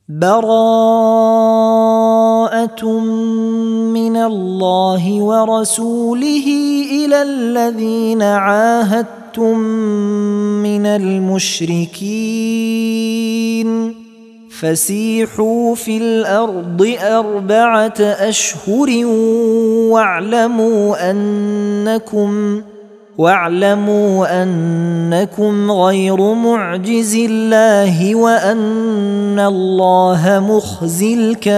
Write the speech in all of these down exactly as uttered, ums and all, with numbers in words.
براءة من الله ورسوله إلى الذين عاهدتم من المشركين فسيحوا في الأرض أربعة أشهر واعلموا أنكم واعلموا أنكم غير معجز الله وأن الله مخزي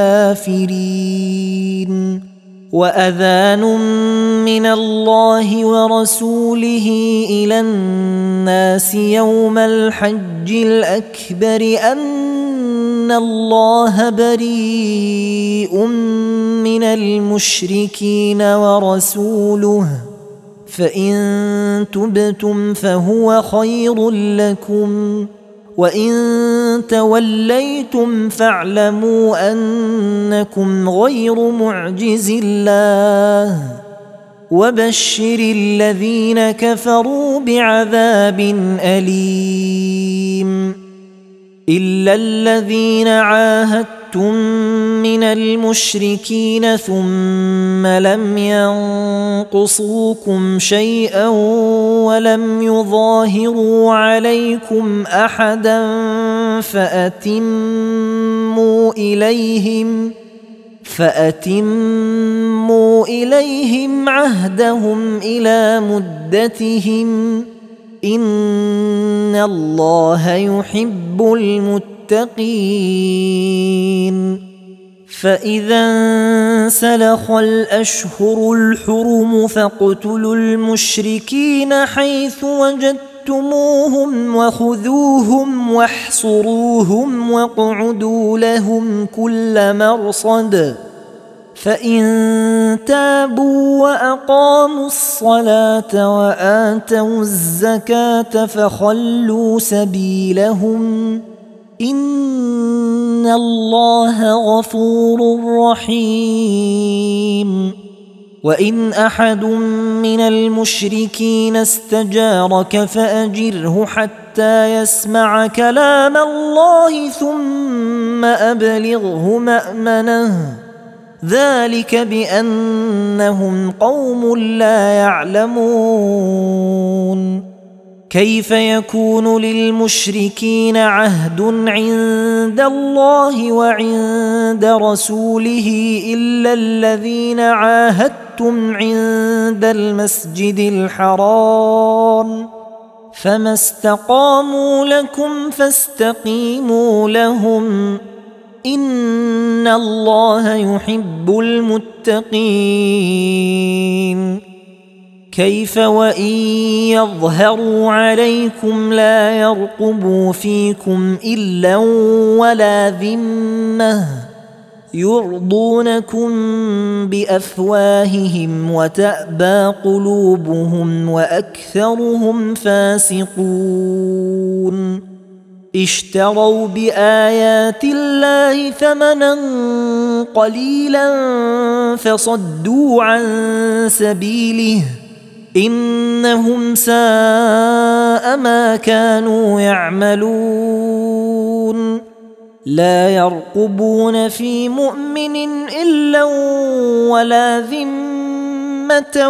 الكافرين وأذان من الله ورسوله إلى الناس يوم الحج الأكبر أن الله بريء من المشركين ورسوله فإن تبتم فهو خير لكم وإن توليتم فاعلموا أنكم غير معجز الله وبشر الذين كفروا بعذاب أليم إلا الذين عاهدتم من المشركين ثم لم ينقصوكم شيئا ولم يظاهروا عليكم أحدا فأتموا إليهم فأتموا إليهم عهدهم إلى مدتهم إن الله يحب المتقين فإذا انسلخ الأشهر الحرم فاقتلوا المشركين حيث وجدتموهم وخذوهم واحصروهم واقعدوا لهم كل مرصد فإن تابوا وأقاموا الصلاة وآتوا الزكاة فخلوا سبيلهم إن الله غفور رحيم وإن أحد من المشركين استجارك فأجره حتى يسمع كلام الله ثم أبلغه مأمنه ذلك بأنهم قوم لا يعلمون كيف يكون للمشركين عهد عند الله وعند رسوله إلا الذين عاهدتم عند المسجد الحرام فما استقاموا لكم فاستقيموا لهم إن الله يحب المتقين كيف وإن يظهروا عليكم لا يرقبوا فيكم إلا ولا ذمة يرضونكم بأفواههم وتأبى قلوبهم وأكثرهم فاسقون اشتروا بآيات الله ثمنا قليلا فصدوا عن سبيله إنهم ساء ما كانوا يعملون لا يرقبون في مؤمن إلا ولا ذمة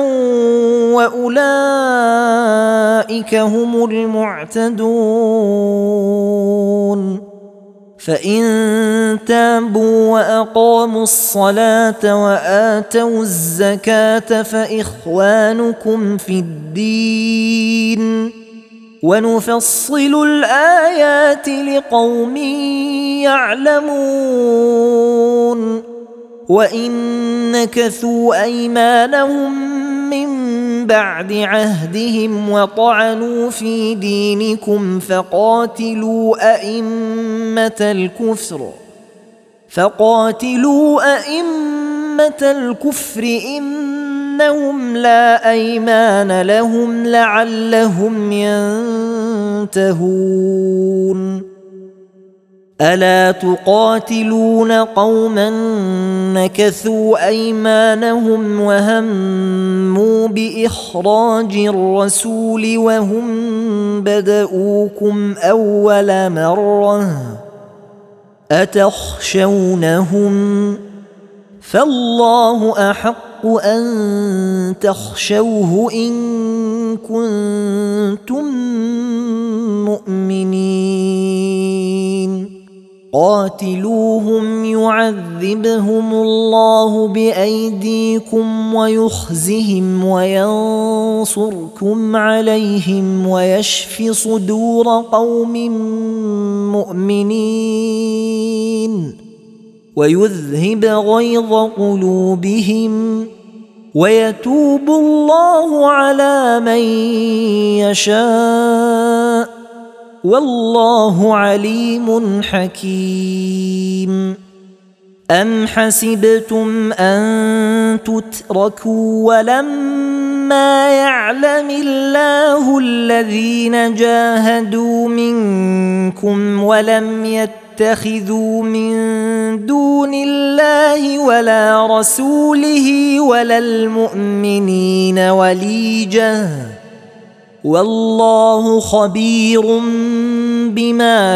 وأولئك هم المعتدون فإن تابوا وأقاموا الصلاة وآتوا الزكاة فإخوانكم في الدين ونفصل الآيات لقوم يعلمون وإن نكثوا أيمانهم من بعد عهدهم وطعنوا في دينكم فقاتلوا أئمة الكفر فقاتلوا أئمة الكفر إنهم لا أيمان لهم لعلهم ينتهون ألا تقاتلون قوما نكثوا أيمانهم وهموا بإخراج الرسول وهم بدؤوكم أول مرة أتخشونهم فالله أحق أن تخشوه إن كنتم مؤمنين قاتلوهم يعذبهم الله بأيديكم ويخزهم وينصركم عليهم ويشف صدور قوم مؤمنين ويذهب غيظ قلوبهم ويتوب الله على من يشاء والله عليم حكيم أم حسبتم أن تتركوا ولما يعلم الله الذين جاهدوا منكم ولم يتخذوا من دون الله ولا رسوله ولا المؤمنين وليجة والله خبير بما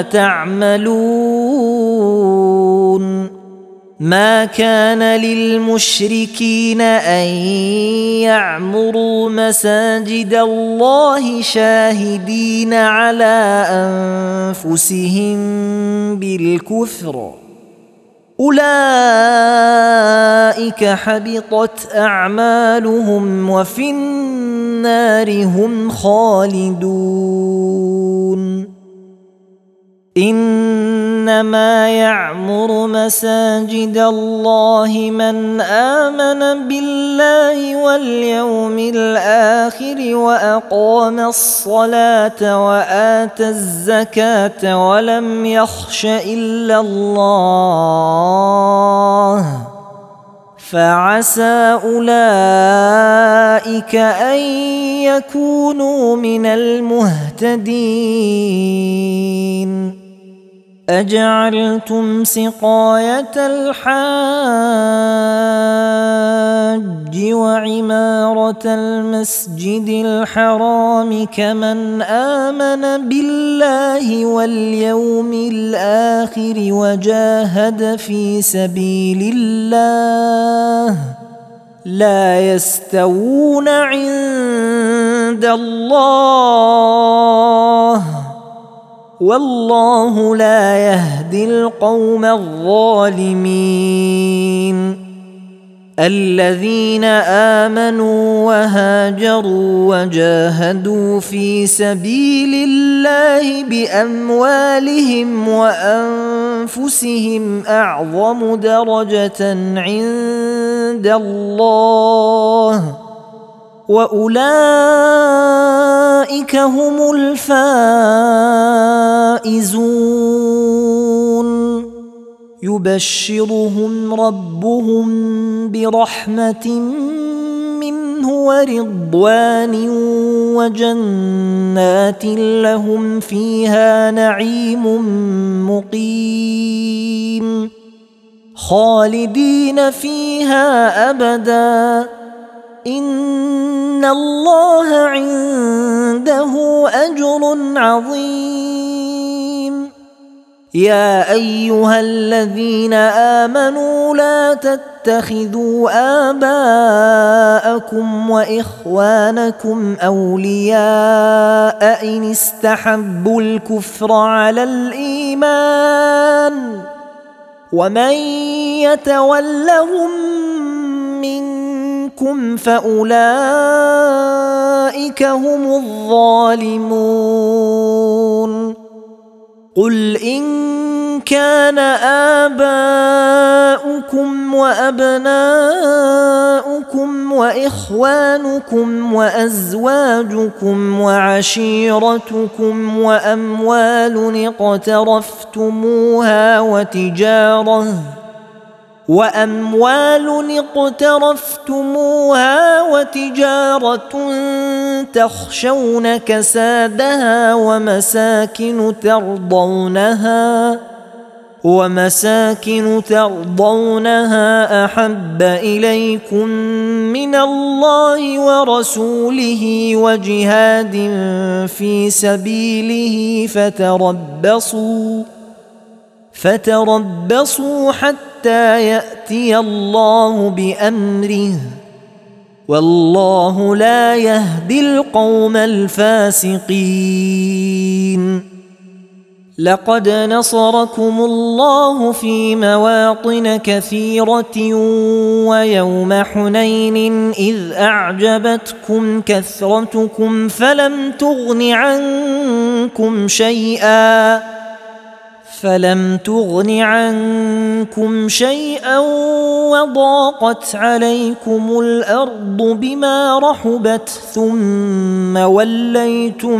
تعملون ما كان للمشركين أن يعمروا مساجد الله شاهدين على أنفسهم بالكفر أولئك حبطت أعمالهم وفي النار هم خالدون إنما يعمر مساجد الله من آمن بالله واليوم الآخر وأقام الصلاة وآتى الزكاة ولم يخش إلا الله فعسى أولئك أن يكونوا من المهتدين أجعلتم سقاية الحاج وعمارة المسجد الحرام كمن آمن بالله واليوم الآخر وجاهد في سبيل الله لا يستوون عند الله والله لا يهدي القوم الظالمين الذين آمنوا وهاجروا وجاهدوا في سبيل الله بأموالهم وأنفسهم أعظم درجة عند الله وأولئك هم الفائزون يبشرهم ربهم برحمة منه ورضوان وجنات لهم فيها نعيم مقيم خالدين فيها أبدا إن الله عنده أجر عظيم يا أيها الذين آمنوا لا تتخذوا آباءكم وإخوانكم أولياء إن استحبوا الكفر على الإيمان ومن يتولهم منكم فأولئك هم الظالمون قل إن كان آباؤكم وأبناؤكم وإخوانكم وأزواجكم وعشيرتكم وأموال اقترفتموها وتجارة وأموال اقترفتموها وتجارة تخشون كسادها ومساكن ترضونها ومساكن ترضونها أحب إليكم من الله ورسوله وجهاد في سبيله فتربصوا فتربصوا حتى يأتي الله بأمره والله لا يهدي القوم الفاسقين. لقد نصركم الله في مواطن كثيرة ويوم حنين إذ أعجبتكم كثرتكم فلم تغن عنكم شيئا فلم تغن عنكم شيئا وضاقت عليكم الأرض بما رحبت ثم وليتم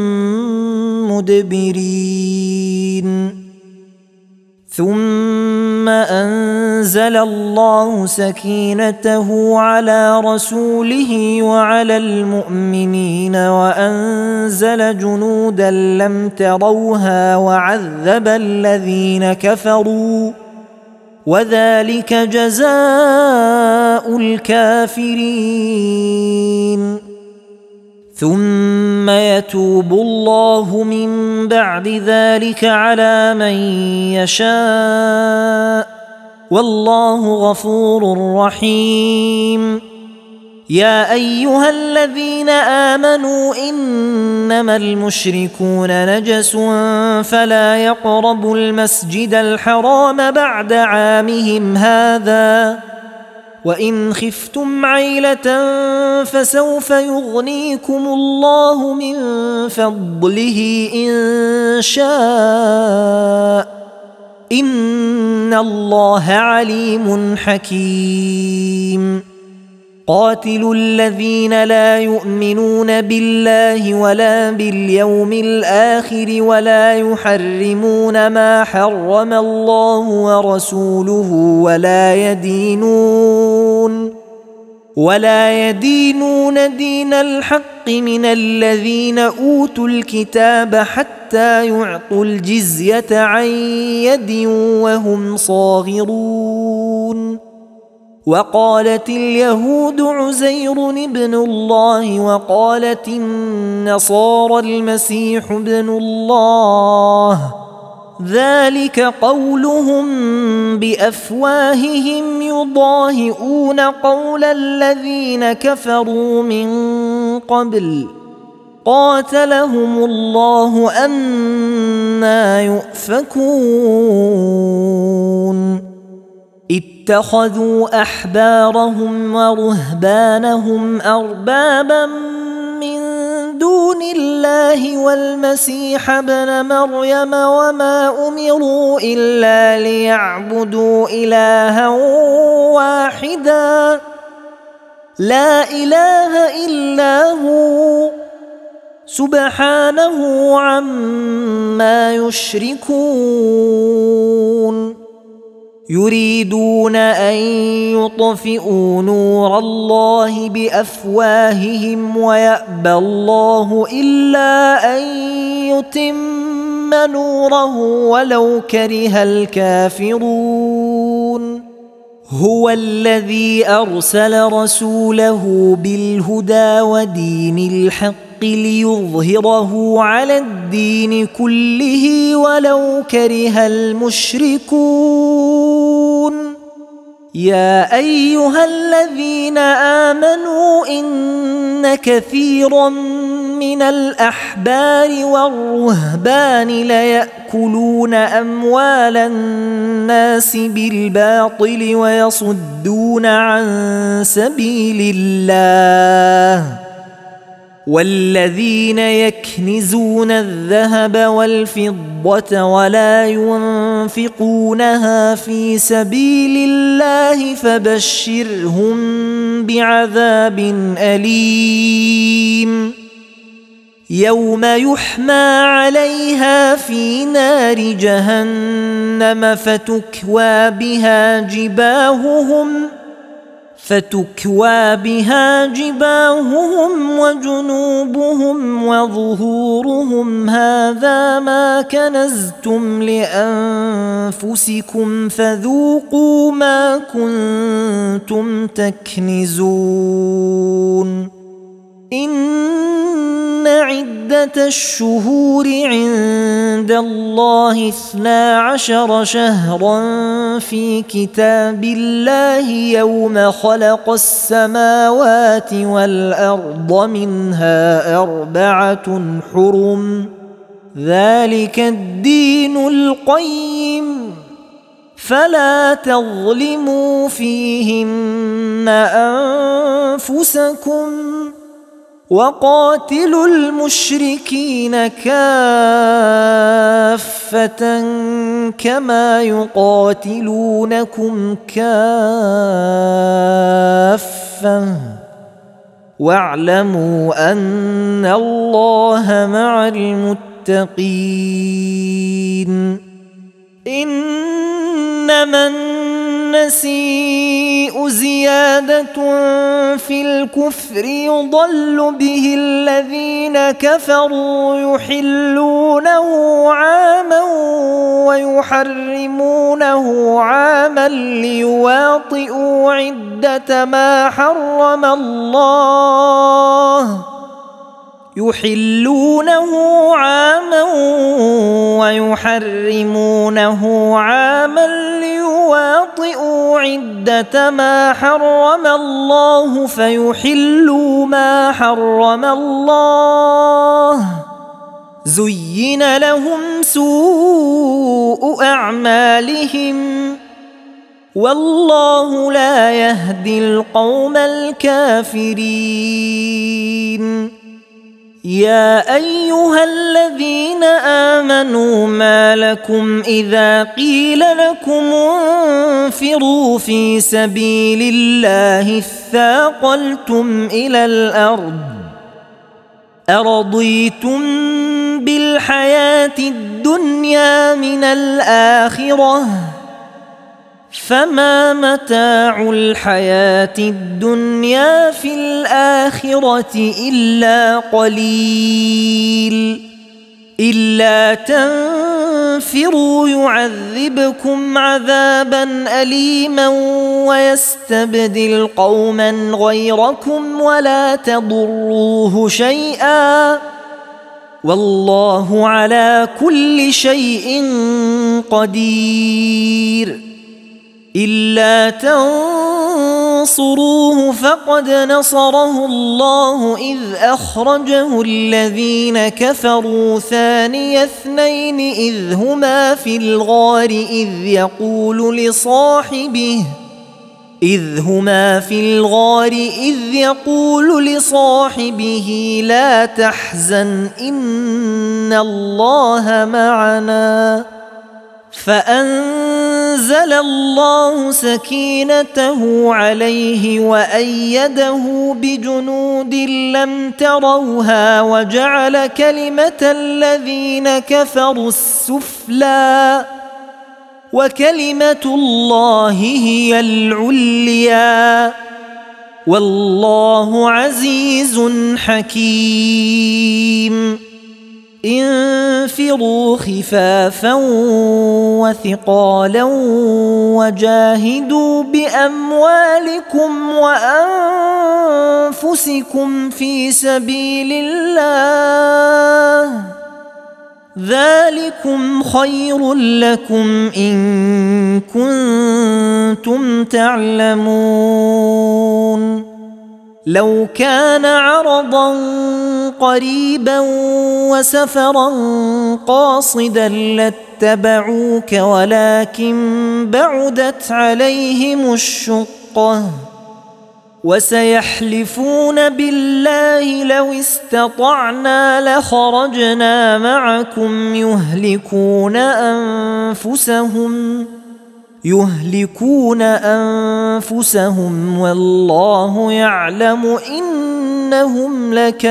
مدبرين. ثم أنزل الله سكينته على رسوله وعلى المؤمنين وأنزل جنودا لم تروها وعذب الذين كفروا وذلك جزاء الكافرين. ثم يتوب الله من بعد ذلك على من يشاء والله غفور رحيم. يا أيها الذين آمنوا إنما المشركون نجس فلا يقربوا المسجد الحرام بعد عامهم هذا وإن خفتم عيلة فسوف يغنيكم الله من فضله إن شاء إن الله عليم حكيم. قاتلوا الذين لا يؤمنون بالله ولا باليوم الآخر ولا يحرمون ما حرم الله ورسوله ولا يدينون ولا يدينون دين الحق من الذين أوتوا الكتاب حتى يعطوا الجزية عن يد وهم صاغرون. وقالت اليهود عزير ابن الله وقالت النصارى المسيح ابن الله ذلك قولهم بأفواههم يضاهئون قول الذين كفروا من قبل قاتلهم الله أنى يؤفكون. اتخذوا أحبارهم ورهبانهم أربابا من دون الله والمسيح ابن مريم وما أمروا إلا ليعبدوا إلها واحدا لا إله إلا هو سبحانه عما يشركون. يريدون أن يطفئوا نور الله بأفواههم ويأبى الله إلا أن يتم نوره ولو كره الكافرون. هو الذي أرسل رسوله بالهدى ودين الحق ليظهره على الدين كله ولو كره المشركون. يا أيها الذين آمنوا إن كثيرا من الأحبار والرهبان ليأكلون أموال الناس بالباطل ويصدون عن سبيل الله والذين يكنزون الذهب والفضة ولا ينفقونها في سبيل الله فبشرهم بعذاب أليم. يوم يحمى عليها في نار جهنم فتكوى بها جباههم فتكوى بها جباههم وجنوبهم وظهورهم هذا ما كنزتم لأنفسكم فذوقوا ما كنتم تكنزون. إن عدة الشهور عند الله اثنا عشر شهرا في كتاب الله يوم خلق السماوات والأرض منها أربعة حرم ذلك الدين القيم فلا تظلموا فيهن أنفسكم وقاتلوا المشركين كافة كما يقاتلونكم كافة واعلموا أن الله مع المتقين إنما النسيء زيادة في الكفر يضل به الذين كفروا يحلونه عاما ويحرمونه عاما ليواطئوا عدة ما حرم الله يحلونه عاما ويحرمونه عاما ليواطئوا عدة ما حرم الله فيحلوا ما حرم الله زين لهم سوء أعمالهم والله لا يهدي القوم الكافرين يا أيها الذين آمنوا ما لكم إذا قيل لكم انفروا في سبيل الله اثاقلتم إلى الأرض أرضيتم بالحياة الدنيا من الآخرة فما متاع الحياة الدنيا في الآخرة إلا قليل إلا تنفروا يعذبكم عذابا أليما ويستبدل قوما غيركم ولا تضروه شيئا والله على كل شيء قدير إلا تنصروه فقد نصره الله إذ أخرجه الذين كفروا ثاني اثنين إذ هما في الغار إذ يقول لصاحبه إذ هما في الغار إذ يقول لصاحبه لا تحزن إن الله معنا فأنزل الله سكينته عليه وأيده بجنود لم تروها وجعل كلمة الذين كفروا السفلى وكلمة الله هي العليا والله عزيز حكيم انفروا خفافا وثقالا وجاهدوا بأموالكم وأنفسكم في سبيل الله ذلكم خير لكم إن كنتم تعلمون لو كان عرضا قريبا وسفرا قاصدا لاتبعوك ولكن بعدت عليهم الشقة وسيحلفون بالله لو استطعنا لخرجنا معكم يهلكون أنفسهم يهلكون أنفسهم والله يعلم إنهم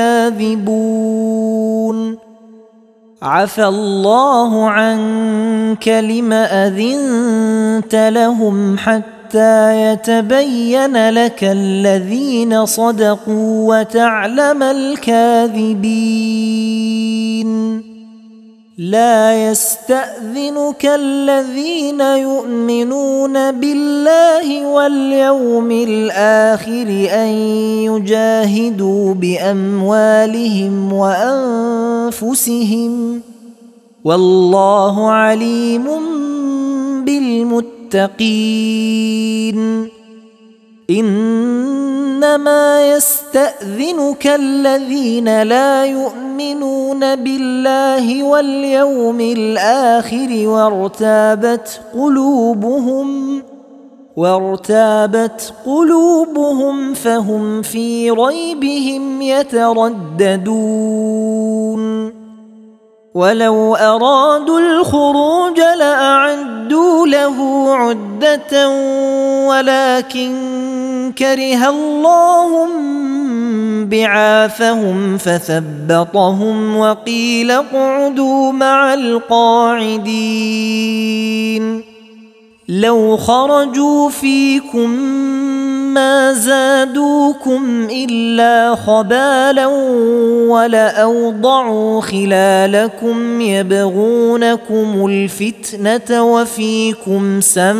لكاذبون عفى الله عنك لم أذنت لهم حتى يتبين لك الذين صدقوا وتعلم الكاذبين لا يستأذنك الذين يؤمنون بالله واليوم الآخر أن يجاهدوا بأموالهم وأنفسهم والله عليم بالمتقين. إنما يستأذنك الذين لا يؤمنون بالله واليوم الآخر وارتابت قلوبهم وارتابت قلوبهم فهم في ريبهم يترددون. ولو أرادوا الخروج لأعدوا له عدة ولكن كره الله بعاثهم فثبطهم وقيل اقعدوا مع القاعدين. لو خرجوا فيكم ما زادوكم إلا خبالا ولأوضعوا خلالكم يبغونكم الفتنة وفيكم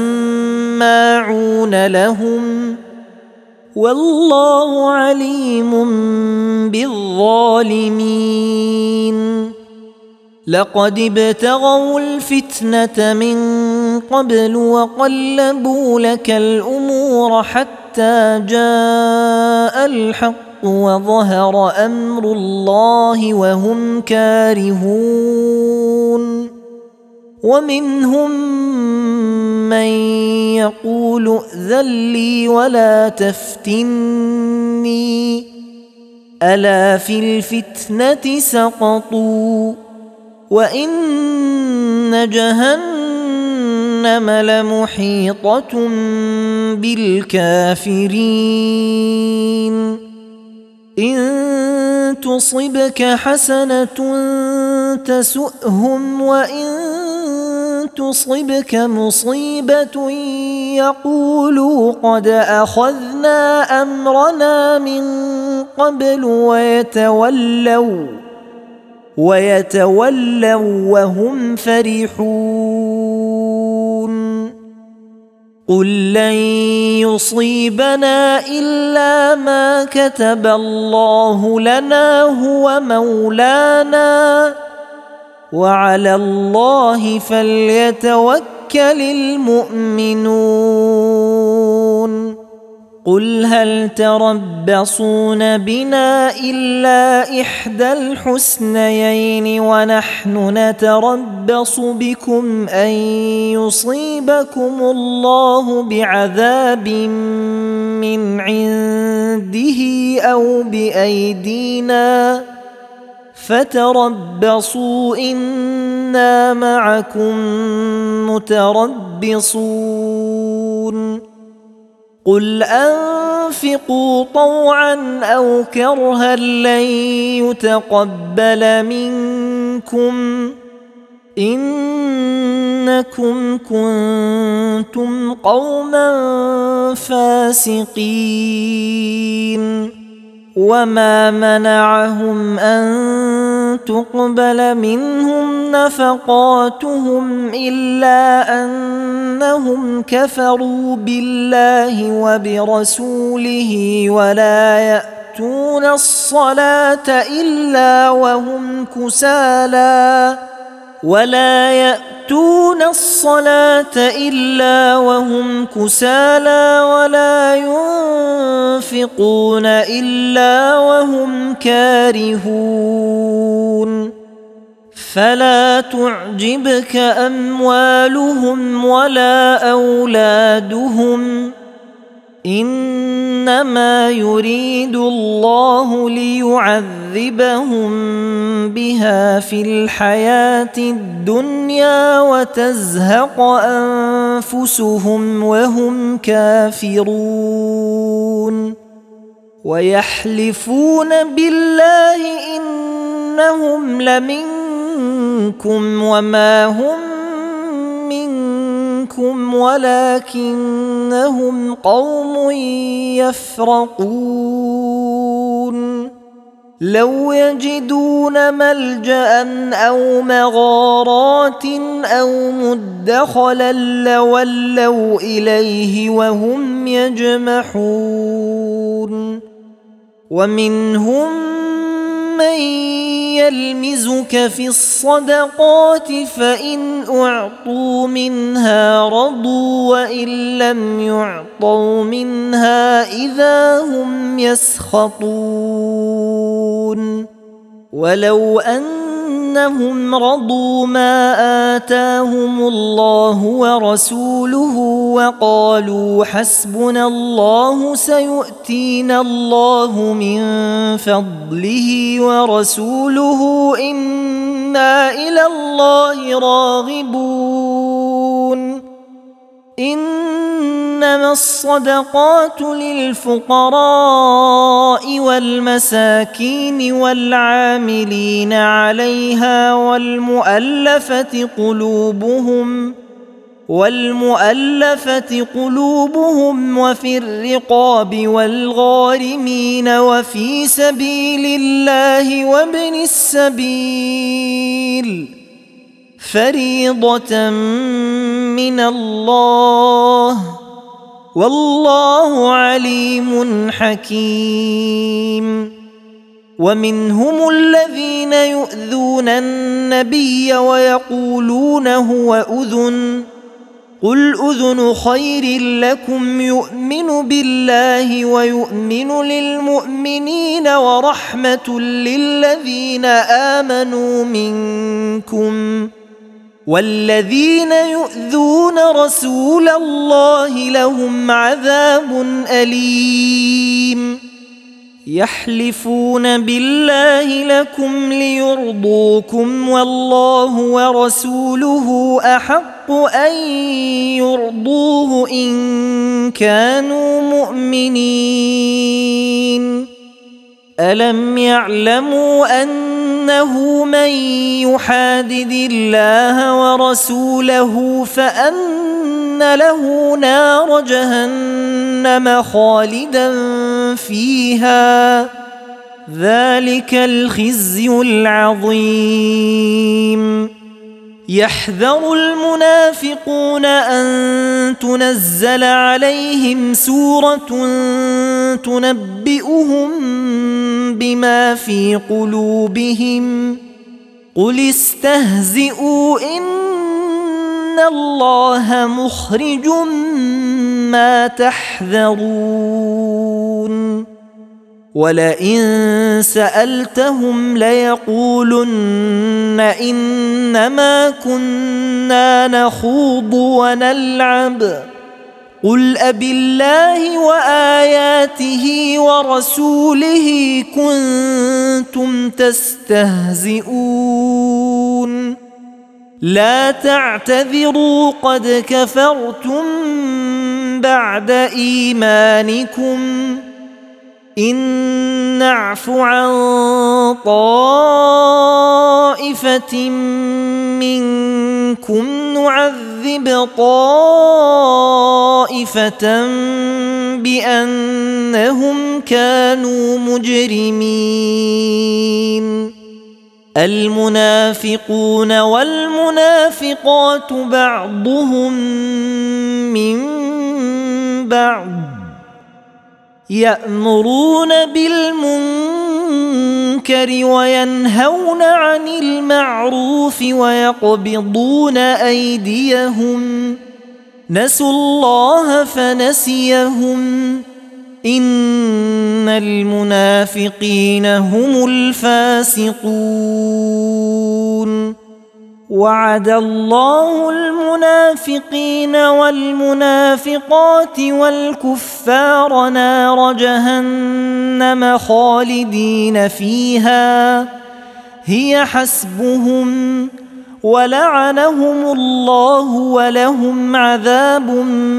سماعون لهم والله عليم بالظالمين. لقد ابتغوا الفتنة من قبل وقلبوا لك الأمور حتى جاء الحق وظهر أمر الله وهم كارهون. ومنهم من يقول ائذن لي ولا تفتني ألا في الفتنة سقطوا وإن جهنم لمحيطة بالكافرين. إن تصبك حسنة تسؤهم وإن تصبك مصيبة يقولوا قد أخذنا أمرنا من قبل ويتولوا ويتولوا وهم فرحون. قل لن يصيبنا إلا ما كتب الله لنا هو مولانا وعلى الله فليتوكل المؤمنون. قل هل تربصون بنا إلا إحدى الحسنيين ونحن نتربص بكم أن يصيبكم الله بعذاب من عنده أو بأيدينا فتربصوا إنا معكم متربصون. قل أنفقوا طوعا أو كرها لن يتقبل منكم إنكم كنتم قوما فاسقين. وما منعهم أن تقبل منهم نفقاتهم إلا أنهم كفروا بالله وبرسوله ولا يأتون الصلاة إلا وهم كسالى ولا يأتون الصلاة إلا وهم كسالى ولا ينفقون إلا وهم كارهون. فلا تعجبك أموالهم ولا أولادهم إنما يريد الله ليعذبهم بها في الحياة الدنيا وتزهق أنفسهم وهم كافرون. ويحلفون بالله إنهم لمنكم وما هم منكم ولكنهم قوم يفرقون. لو يجدون ملجأ أو مغارات أو مدخلا لولوا إليه وهم يجمحون ومنهم من يلمزك في الصدقات فإن أعطوا منها رضوا وإن لم يعطوا منها إذا هم يسخطون ولو أنهم رضوا ما آتاهم الله ورسوله وقالوا حسبنا الله سيؤتينا الله من فضله ورسوله إنا إلى الله راغبون إنما الصدقات للفقراء والمساكين والعاملين عليها والمؤلفة قلوبهم والمؤلفة قلوبهم وفي الرقاب والغارمين وفي سبيل الله وابن السبيل فريضة من الله والله عليم حكيم ومنهم الذين يؤذون النبي ويقولون هو أذن قل أذن خير لكم يؤمن بالله ويؤمن للمؤمنين ورحمة للذين آمنوا منكم والذين يؤذون رسول الله لهم عذاب أليم يحلفون بالله لكم ليرضوكم والله ورسوله أحق أن يرضوه إن كانوا مؤمنين ألم يعلموا أنه من يحادد الله ورسوله فأن له نار جهنم خالدا فيها ذلك الخزي العظيم يحذر المنافقون أن تنزل عليهم سورة تنبئهم بما في قلوبهم قل استهزئوا إن الله مخرج ما تحذرون ولئن سألتهم ليقولن إنما كنا نخوض ونلعب قل أبالله وآياته ورسوله كنتم تستهزئون لا تعتذروا قد كفرتم بعد إيمانكم إن نعف عن طائفة منكم نعذب طائفة بأنهم كانوا مجرمين المنافقون والمنافقات بعضهم من بعض يأمرون بالمنكر وينهون عن المعروف ويقبضون أيديهم نسوا الله فنسيهم إن المنافقين هم الفاسقون وعد الله المنافقين والمنافقات والكفار نار جهنم خالدين فيها هي حسبهم ولعنهم الله ولهم عذاب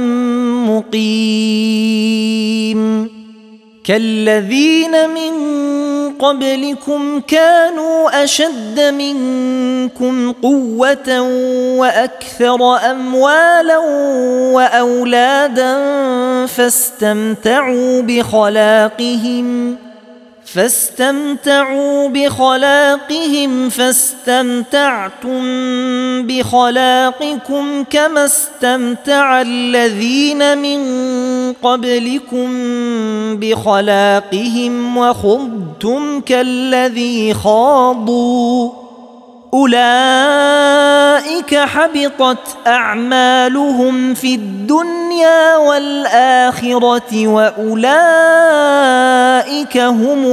مقيم كالذين من قبلكم كانوا أشد منكم قوة وأكثر أموالا وأولادا فاستمتعوا بخلاقهم فاستمتعوا بخلاقهم فاستمتعتم بخلاقكم كما استمتع الذين من قبلكم بخلاقهم وخضتم كالذي خاضوا أولئك حبطت أعمالهم في الدنيا والآخرة وأولئك هم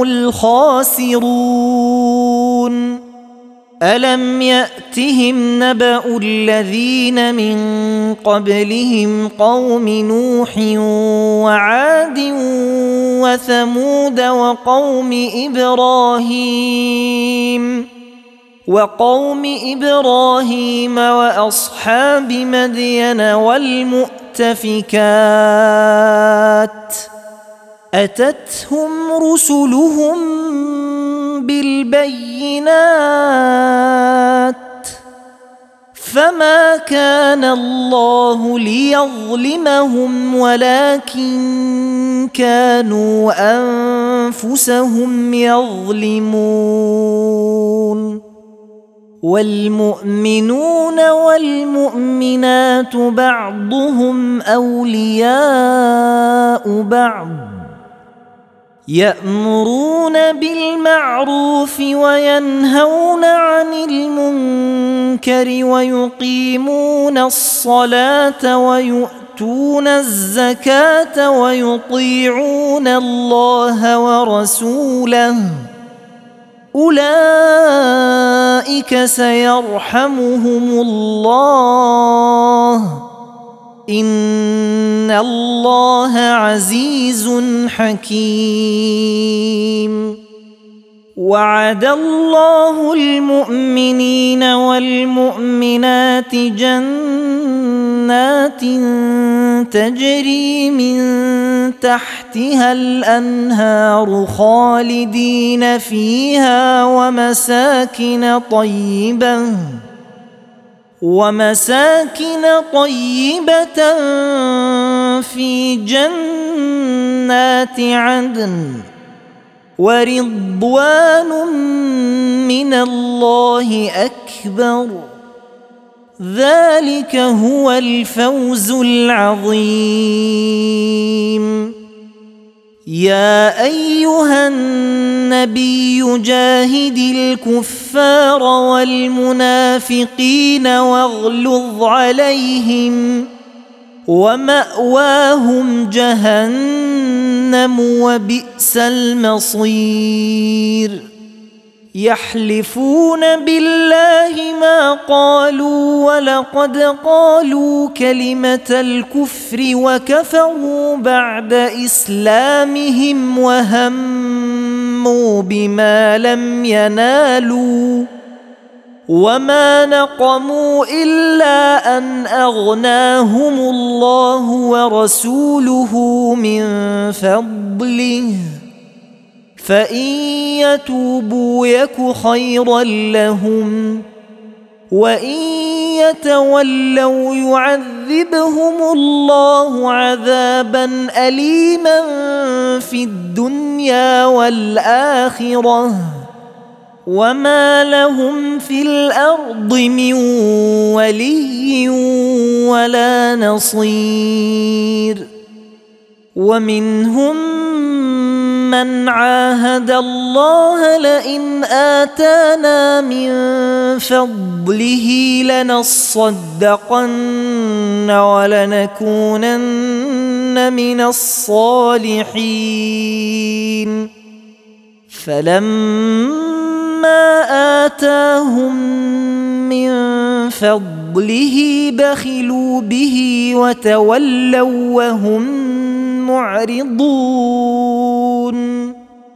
الخاسرون ألم يأتهم نبأ الذين من قبلهم قوم نوح وعاد وثمود وقوم إبراهيم وقوم إبراهيم وأصحاب مدين والمؤتفكات أتتهم رسلهم بالبينات فما كان الله ليظلمهم ولكن كانوا أنفسهم يظلمون والمؤمنون والمؤمنات بعضهم أولياء بعض يأمرون بالمعروف وينهون عن المنكر ويقيمون الصلاة ويؤتون الزكاة ويطيعون الله ورسوله أولئك سيرحمهم الله إن الله عزيز حكيم وعد الله المؤمنين والمؤمنات جنات تجري من تحتها الأنهار خالدين فيها ومساكن طيبة ومساكن طيبة في جنات عدن ورضوان من الله أكبر ذلك هو الفوز العظيم يا أيها النبي جاهد الكفار والمنافقين واغلظ عليهم ومأواهم جهنم وبئس المصير يحلفون بالله ما قالوا ولقد قالوا كلمة الكفر وكفروا بعد إسلامهم وهموا بما لم ينالوا وما نقموا إلا أن أغناهم الله ورسوله من فضله فإن يتوبوا يك خيرا لهم وإن يتولوا يعذبهم الله عذابا أليما في الدنيا والآخرة وما لهم في الأرض من ولي ولا نصير ومنهم من عاهد الله لئن آتانا من فضله لنصدقن ولنكونن من الصالحين فلما آتاهم من فضله بخلوا به وتولوا وهم معرضون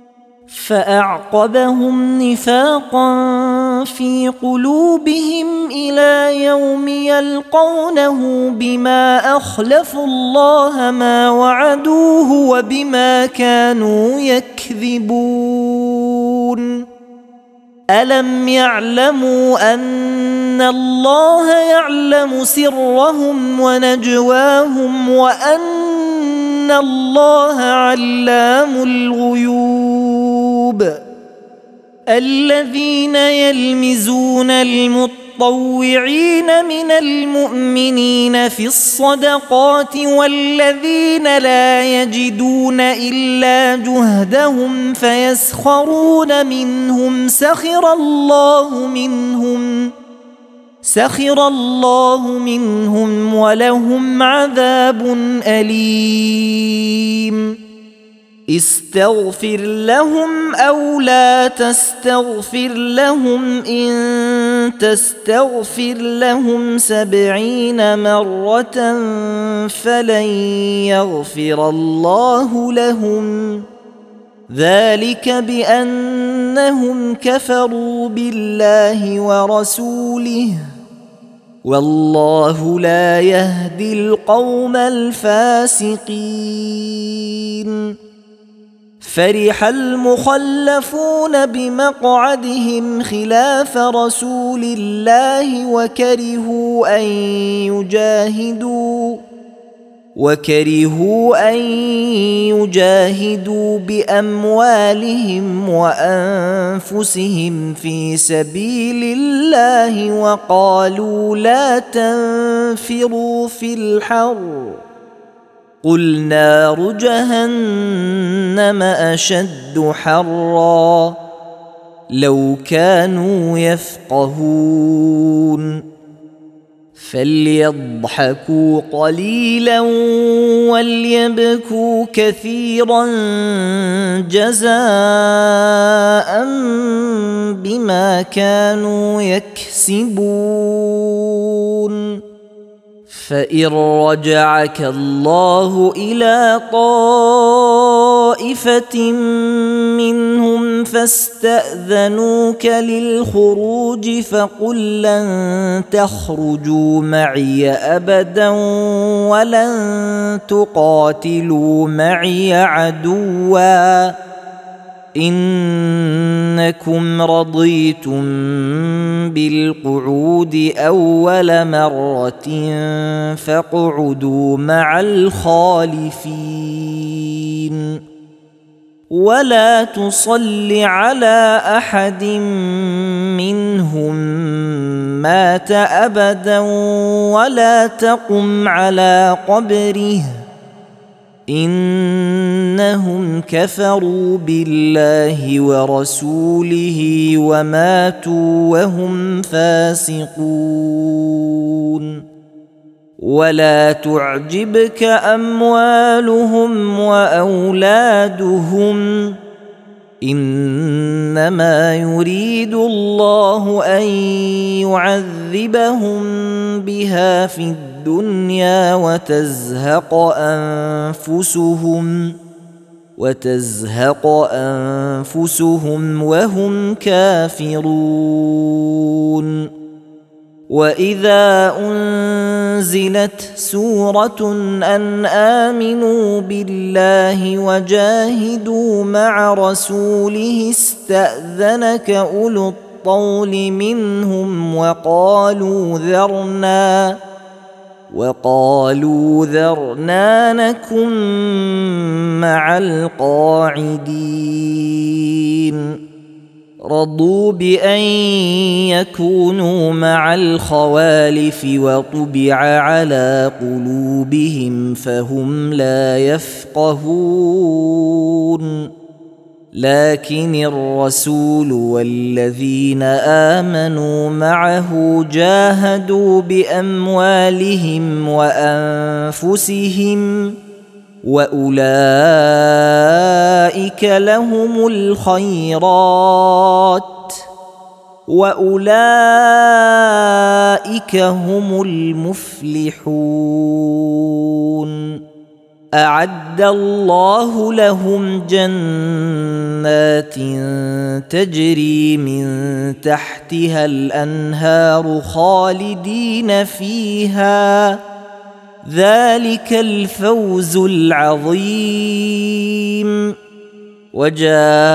فأعقبهم نفاقا في قلوبهم إلى يوم يلقونه بما أخلفوا الله ما وعدوه وبما كانوا يكذبون ألم يعلموا أن الله يعلم سرهم ونجواهم وأن الله علام الغيوب القلوب الذين يلمزون المطوعين من المؤمنين في الصدقات والذين لا يجدون إلا جهدهم فيسخرون منهم سخر الله منهم سخر الله منهم ولهم عذاب أليم استغفر لهم أو لا تستغفر لهم إن تستغفر لهم سبعين مرة فلن يغفر الله لهم ذلك بأنهم كفروا بالله ورسوله والله لا يهدي القوم الفاسقين فرح المخلفون بمقعدهم خلاف رسول الله وكرهوا أن يجاهدوا وكرهوا أن يجاهدوا بأموالهم وأنفسهم في سبيل الله وقالوا لا تنفروا في الحر قل نار جهنم أشد حرا لو كانوا يفقهون فليضحكوا قليلا وليبكوا كثيرا جزاء بما كانوا يكسبون فإن رجعك الله إلى طائفة منهم فاستأذنوك للخروج فقل لن تخرجوا معي أبدا ولن تقاتلوا معي عدوا إنكم رضيتم بالقعود أول مرة فاقعدوا مع الخالفين ولا تصل على أحد منهم مات أبدا ولا تقم على قبره إنهم كفروا بالله ورسوله وماتوا وهم فاسقون ولا تعجبك أموالهم وأولادهم إنما يريد الله أن يعذبهم بها في الدنيا وتزهق أنفسهم وتزهق أنفسهم وهم كافرون وإذا أنزلت سورة أن آمنوا بالله وجاهدوا مع رسوله استأذنك أولو الطول منهم وقالوا ذرنا وقالوا ذرنا نكن مع القاعدين رضوا بأن يكونوا مع الخوالف وطبع على قلوبهم فهم لا يفقهون لكن الرسول والذين آمنوا معه جاهدوا بأموالهم وأنفسهم وأولئك لهم الخيرات وأولئك هم المفلحون أعد الله لهم جنات تجري من تحتها الأنهار خالدين فيها ذلك الفوز العظيم وجاء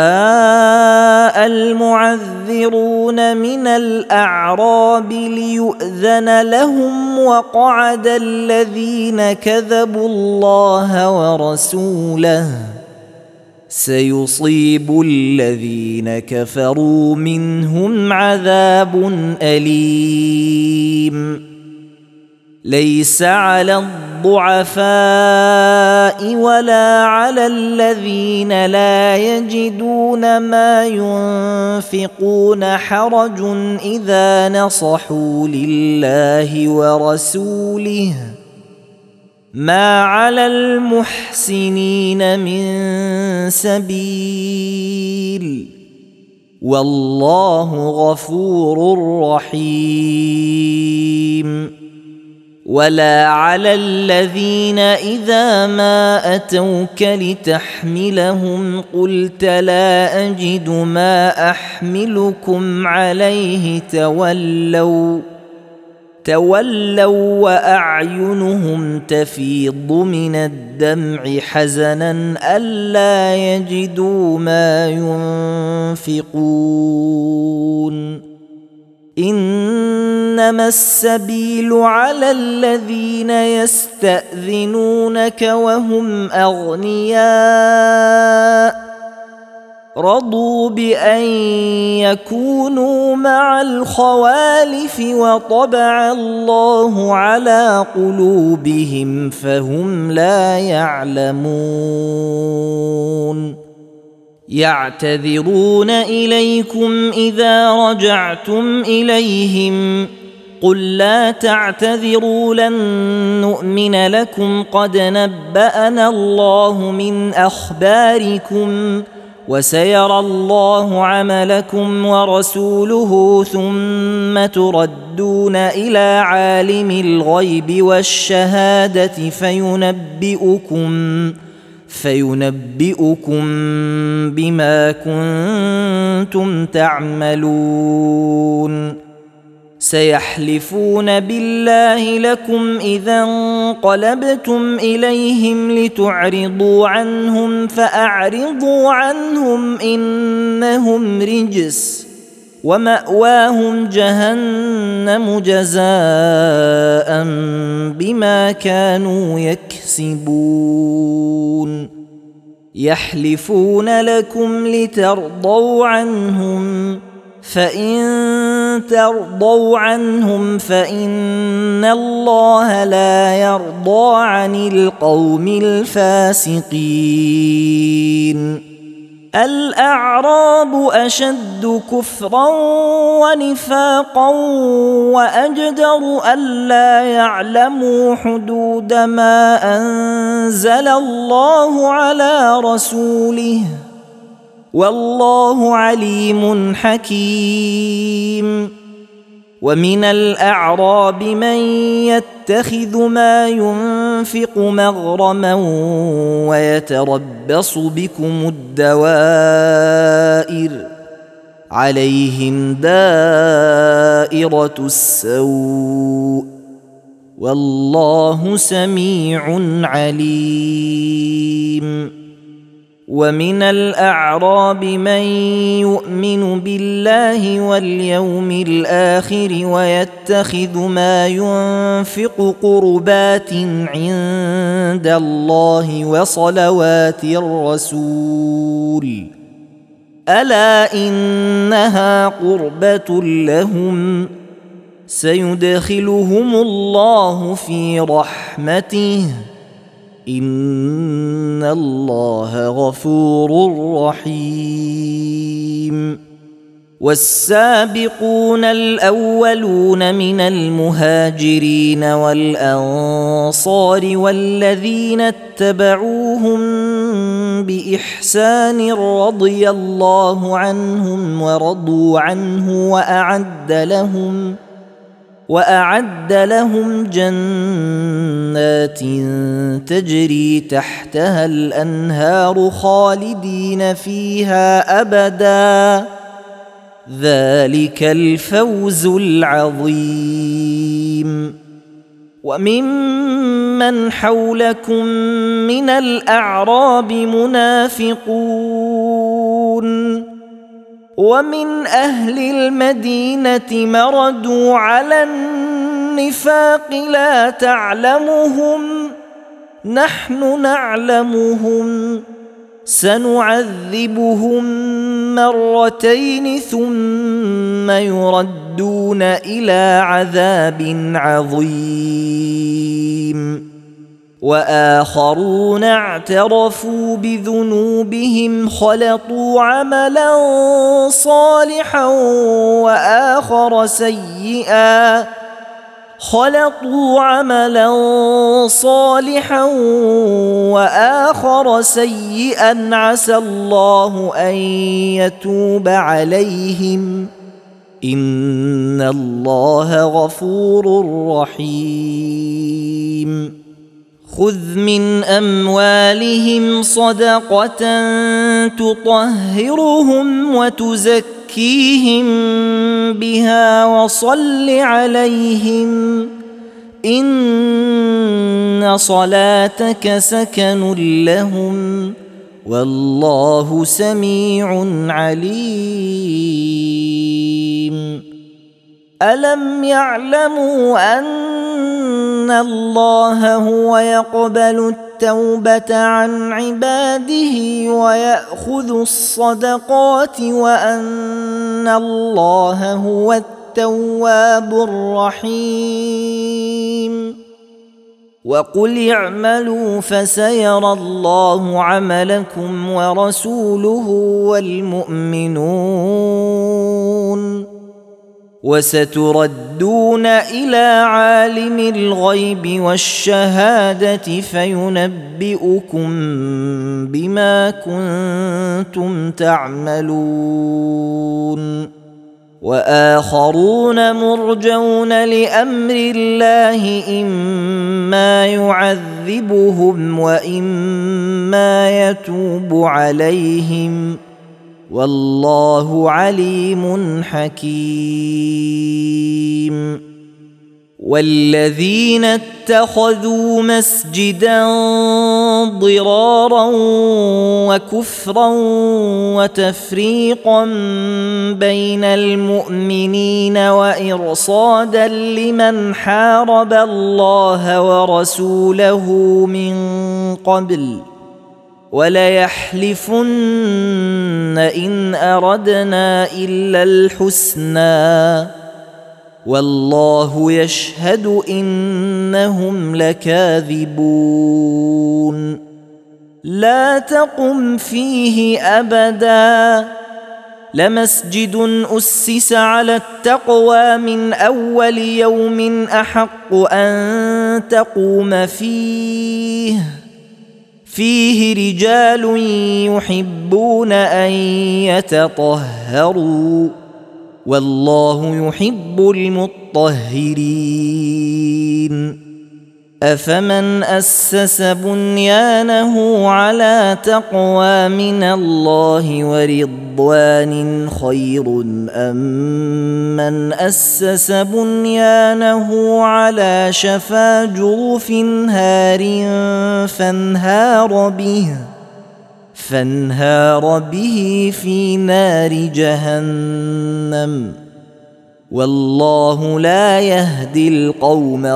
المعذرون من الأعراب ليؤذن لهم وقعد الذين كذبوا الله ورسوله سيصيب الذين كفروا منهم عذاب أليم. ليس على الضعفاء ولا على الذين لا يجدون ما ينفقون حرج إذا نصحوا لله ورسوله، ما على المحسنين من سبيل، والله غفور رحيم. ولا على الذين إذا ما أتوك لتحملهم قلت لا أجد ما أحملكم عليه تولوا تولوا وأعينهم تفيض من الدمع حزنا ألا يجدوا ما ينفقون. إنما السبيل على الذين يستأذنونك وهم أغنياء رضوا بأن يكونوا مع الخوالف وطبع الله على قلوبهم فهم لا يعلمون. يعتذرون إليكم إذا رجعتم إليهم قل لا تعتذروا لن نؤمن لكم قد نبأنا الله من أخباركم وسيرى الله عملكم ورسوله ثم تردون إلى عالم الغيب والشهادة فينبئكم فينبئكم بما كنتم تعملون. سيحلفون بالله لكم إذا انقلبتم إليهم لتعرضوا عنهم فأعرضوا عنهم إنهم رجس ومأواهم جهنم جزاء بما كانوا يكسبون. يحلفون لكم لترضوا عنهم فإن ترضوا عنهم فإن الله لا يرضى عن القوم الفاسقين. الأعراب أشد كفرا ونفاقا وأجدر ألا يعلموا حدود ما أنزل الله على رسوله والله عليم حكيم. ومن الأعراب من يتخذ ما ينفق مغرما ويتربص بكم الدوائر عليهم دائرة السوء والله سميع عليم. ومن الأعراب من يؤمن بالله واليوم الآخر ويتخذ ما ينفق قربات عند الله وصلوات الرسول ألا إنها قربة لهم سيدخلهم الله في رحمته إن الله غفور رحيم. والسابقون الأولون من المهاجرين والأنصار والذين اتبعوهم بإحسان رضي الله عنهم ورضوا عنه وأعد لهم وأعد لهم جنات تجري تحتها الأنهار خالدين فيها أبدا ذلك الفوز العظيم. وممن حولكم من الأعراب منافقون ومن أهل المدينة مردوا على النفاق لا تعلمهم نحن نعلمهم سنعذبهم مرتين ثم يردون إلى عذاب عظيم وآخرون اعترفوا بذنوبهم خلطوا عملا صالحا وآخر سيئا خلطوا عملا صالحا وآخر سيئا عسى الله أن يتوب عليهم إن الله غفور رحيم خذ من أموالهم صدقة تطهرهم وتزكيهم بها وصل عليهم إن صلاتك سكن لهم والله سميع عليم ألم يعلموا أن الله هو يقبل التوبة عن عباده ويأخذ الصدقات وأن الله هو التواب الرحيم وقل اعملوا فسيرى الله عملكم ورسوله والمؤمنون وستردون إلى عالم الغيب والشهادة فينبئكم بما كنتم تعملون وآخرون مرجون لأمر الله إما يعذبهم وإما يتوب عليهم والله عليم حكيم والذين اتخذوا مسجدا ضرارا وكفرا وتفريقا بين المؤمنين وإرصادا لمن حارب الله ورسوله من قبل وليحلفن إن أردنا إلا الحسنى والله يشهد إنهم لكاذبون لا تقم فيه أبدا لمسجد أسس على التقوى من أول يوم أحق أن تقوم فيه فيه رجال يحبون أن يتطهروا والله يحب المطهرين أفمن أسس بنيانه على تقوى من الله ورضوان خير أم من أسس بنيانه على شفا جرف هار فانهار به فانهار به في نار جهنم والله لا يهدي القوم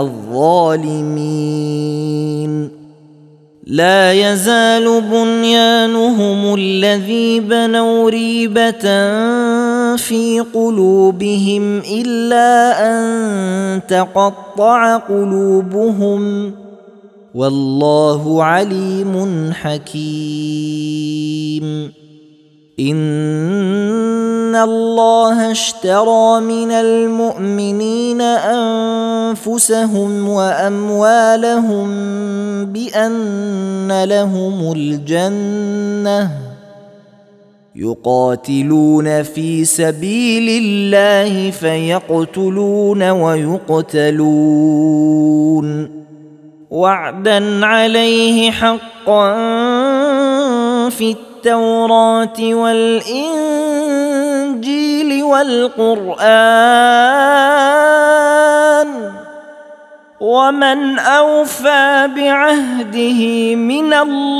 الظالمين لا يزال بنيانهم الذي بنوا ريبة في قلوبهم إلا أن تقطع قلوبهم والله عليم حكيم إن الله اشترى من المؤمنين أنفسهم وأموالهم بأن لهم الجنة يقاتلون في سبيل الله فيقتلون ويقتلون وعدا عليه حقا في التوراة والإنجيل والقرآن ومن أوفى بعهده من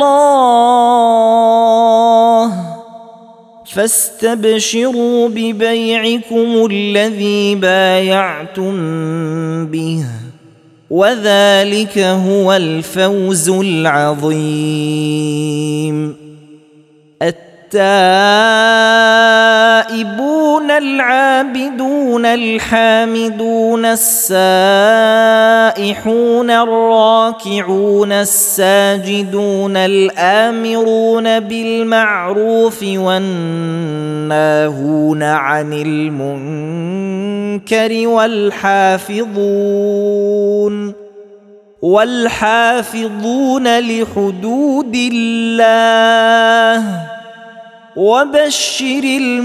الله فاستبشروا ببيعكم الذي بايعتم به وذلك هو الفوز العظيم التائبون العابدون الحامدون السائحون الراكعون الساجدون الآمرون بالمعروف والناهون عن المنكر والحافظون والحافظون لحدود الله وبشر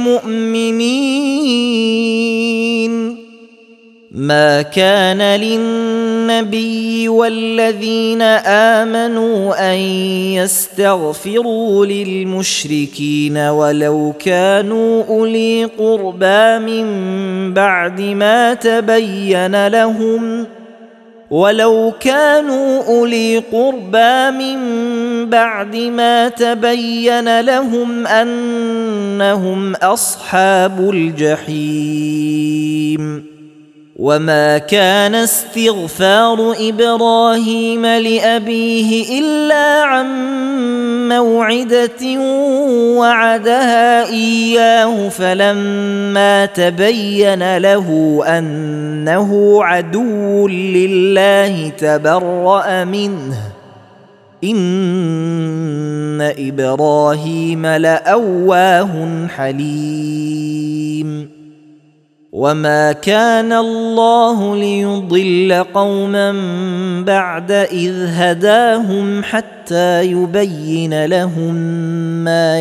المؤمنين. ما كان للنبي والذين آمنوا أن يستغفروا للمشركين ولو كانوا أولي قربى من بعد ما تبين لهم ولو كانوا أولي قربى من بعد ما تبين لهم أنهم أصحاب الجحيم. وما كان استغفار إبراهيم لأبيه إلا عن موعدة وعدها إياه فلما تبين له أنه عدو لله تبرأ منه إن إبراهيم لأواه حليم. وما كان الله ليضل قوما بعد إذ هداهم حتى يبين لهم ما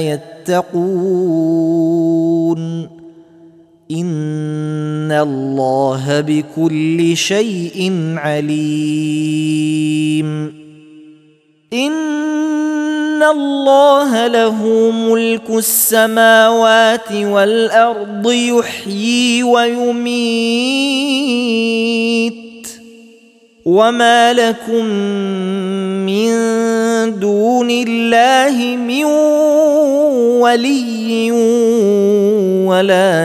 يتقون إن الله بكل شيء عليم. إن الله له ملك السماوات والأرض يحيي ويميت وما لكم من دون الله من ولي ولا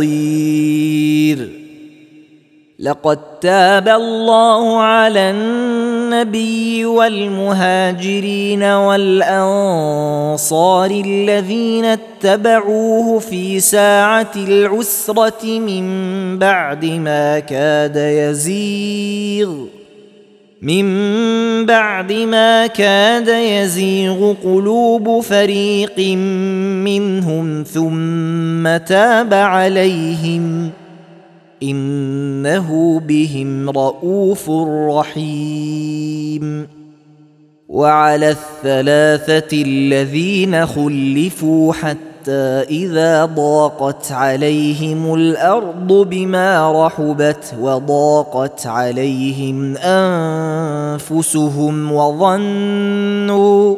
نصير. لقد تاب الله على النبي والمهاجرين والأنصار الذين اتبعوه في ساعة العسرة من بعد ما كاد يزيغ من بعد ما كاد يزيغ قلوب فريق منهم ثم تاب عليهم إنه بهم رءوف رحيم. وعلى الثلاثة الذين خلفوا حتى إذا ضاقت عليهم الأرض بما رحبت وضاقت عليهم أنفسهم وظنوا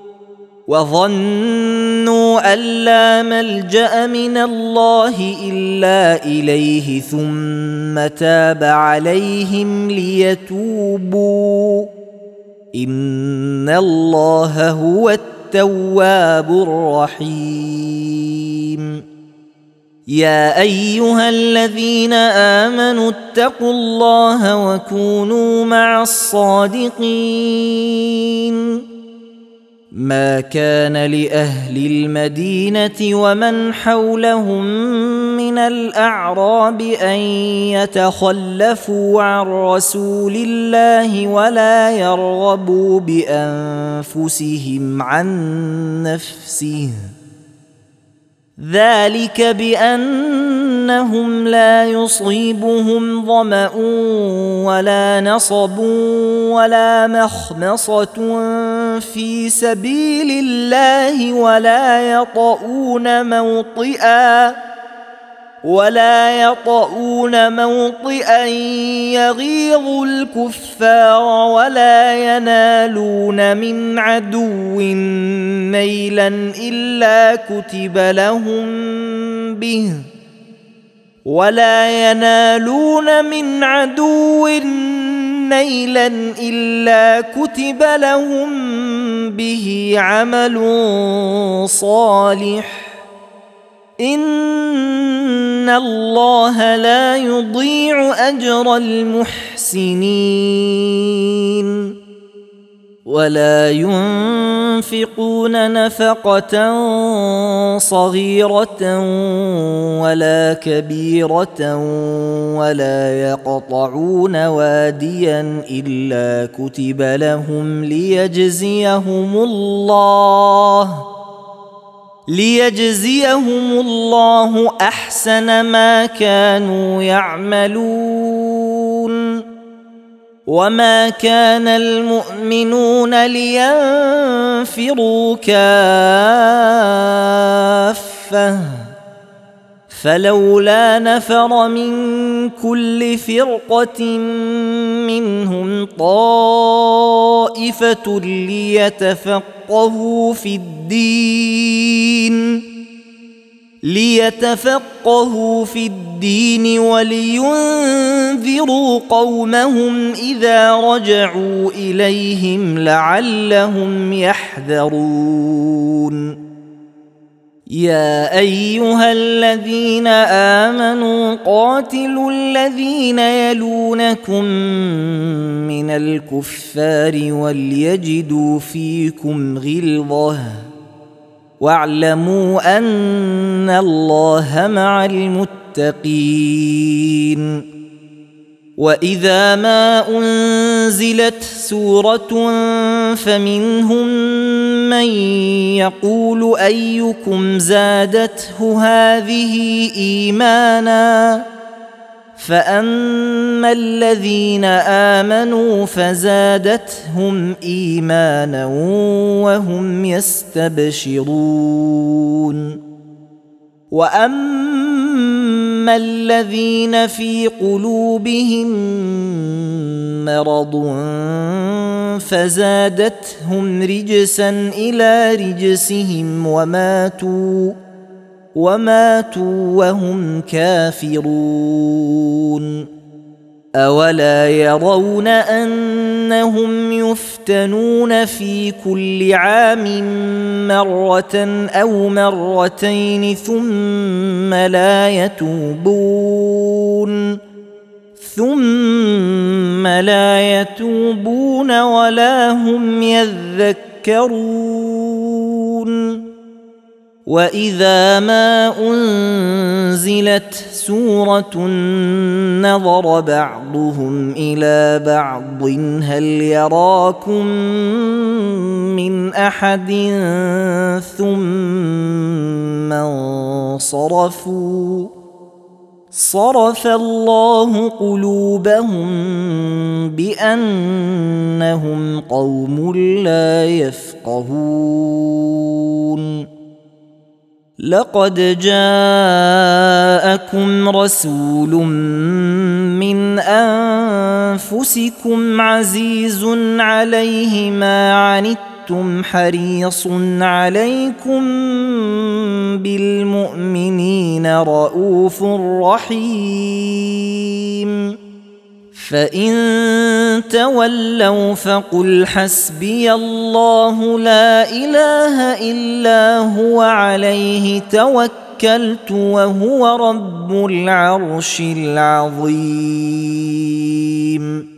وظنوا أن لا ملجأ من الله إلا إليه ثم تاب عليهم ليتوبوا إن الله هو التواب الرحيم. يا أيها الذين آمنوا اتقوا الله وكونوا مع الصادقين. ما كان لأهل المدينة ومن حولهم من الأعراب أن يتخلفوا عن رسول الله ولا يرغبوا بأنفسهم عن نفسه ذلك بأنهم لا يصيبهم ظمأ ولا نصب ولا مخمصة في سبيل الله ولا يطؤون موطئا ولا يطؤون موطئا يغيظ الكفار ولا ينالون من عدو نيلا إلا كتب لهم به ولا ينالون من عدو نيلا إلا كتب لهم به عمل صالح إن الله لا يضيع أجر المحسنين. ولا ينفقون نفقة صغيرة ولا كبيرة ولا يقطعون واديا إلا كتب لهم ليجزيهم الله ليجزيهم الله أحسن ما كانوا يعملون. وما كان المؤمنون لينفروا كافة فلولا نفر من كل فرقة منهم طائفة ليتفقهوا في الدين ليتفقهوا في الدين ولينذروا قومهم إذا رجعوا إليهم لعلهم يحذرون. يا أيها الذين آمنوا قاتلوا الذين يلونكم من الكفار وليجدوا فيكم غلظة واعلموا أن الله مع المتقين. وإذا ما أنزلت سورة فمنهم من يقول أيكم زادته هذه إيمانا فأما الذين آمنوا فزادتهم إيمانا وهم يستبشرون. وأما الذين في قلوبهم مرض فزادتهم رجسا إلى رجسهم وماتوا وماتوا وهم كافرون. أولا يرون أنهم يفتنون في كل عام مرة أو مرتين ثم لا يتوبون ثم لا يتوبون ولا هم يذكرون. وإذا ما أنزلت سورة نظر بعضهم إلى بعض هل يراكم من أحد ثم انصرفوا صرف الله قلوبهم بأنهم قوم لا يفقهون. لقد جاءكم رسول من أنفسكم عزيز عليه ما عنتم حريص عليكم بالمؤمنين رؤوف رحيم. فإن تولوا فقل حسبي الله لا إله إلا هو عليه توكلت وهو رب العرش العظيم.